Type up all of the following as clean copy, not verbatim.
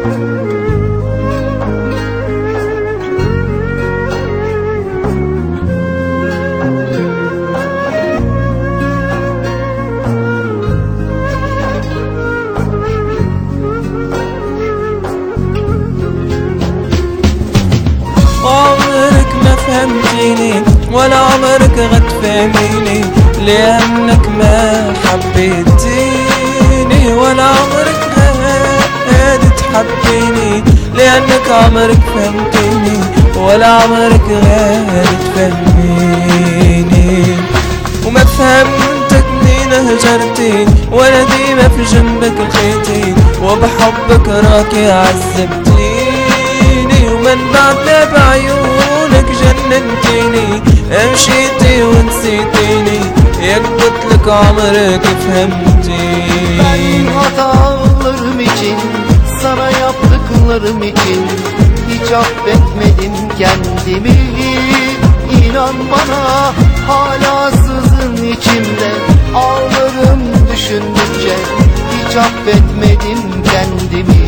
فهمتيني ولا عمرك غتفهميني، لأنك ما حبيتيني ولا عمرك غادي تحبيني، لأنك عمرك فهمتيني ولا عمرك غادي تفهميني. وما فهمتك منين هجرتي وانا ديما في جنبك لقيتي، وبحبك راكي عذبتيني، ومن بعد ما بعيونك جننتيني، مشيتي ونسيتيني، ياك قلتلك عمرك فهمتيني. Ben hatalarım için, sana yaptıklarım için hiç affetmedim kendimi. İnan bana hala sızın içimde, ağlarım düşündükçe hiç affetmedim kendimi.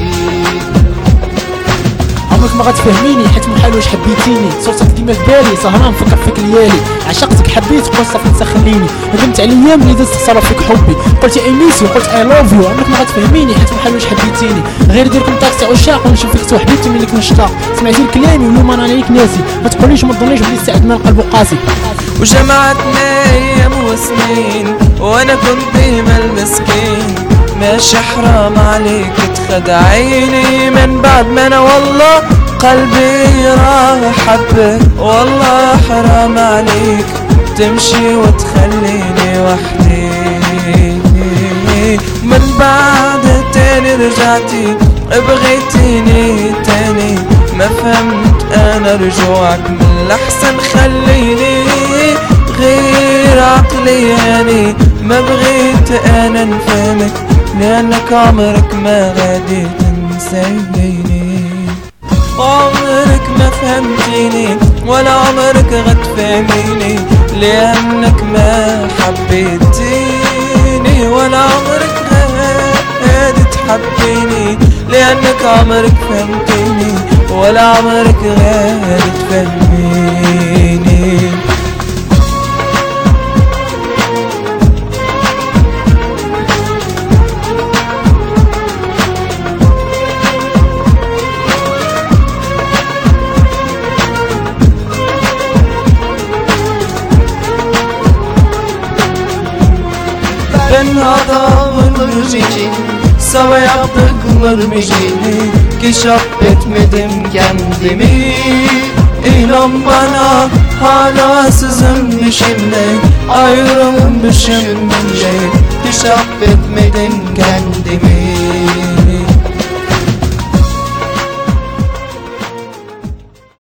عمرك ما غتفهميني حيت محال واش حبيتيني، صورتك ديما في بالي سهران نفكر فيك ليالي، عشقتك حبيت قلت صافي نسى خليني، ندمت على الايام اللي دازت صرا فيك حبي، قلتي اي ميس يو قلت اي لوف يو. عمرك ما غتفهميني حيت محال واش حبيتيني، غير دير كونتاكت تاع عشاق ونشوف فيك توحديتي ملي كنت مشتاق، سمعتي كلامي واليوم انا عليك ناسي، ما تقوليش ما تظنيش بلي السعد من القلب قاسي. وجمعتنا ايام وسنين وانا كنت ديما المسكين، ماشي حرام عليك تخدعيني، من بعد ما انا والله قلبي راه حبك، والله حرام عليك تمشي وتخليني وحدي. من بعد تاني رجعتي بغيتيني تاني، ما فهمت انا رجوعك من الاحسن خليني، غير عقلي يعني ما بغيت انا نفهمك، لانك عمرك ما غادي تنسيني. عمرك ما فهمتيني ولا عمرك غتفهميني، لأنك ما حبيتيني ولا عمرك غادي تحبيني، لأنك عمرك فهمتيني ولا عمرك غادي تفهميني. Ben hatalarım için, sana yaptıklarım için hiç affetmedim kendimi. İnan bana hala sızın içimde, ayrılmışım ben, Hiç affetmedim kendimi.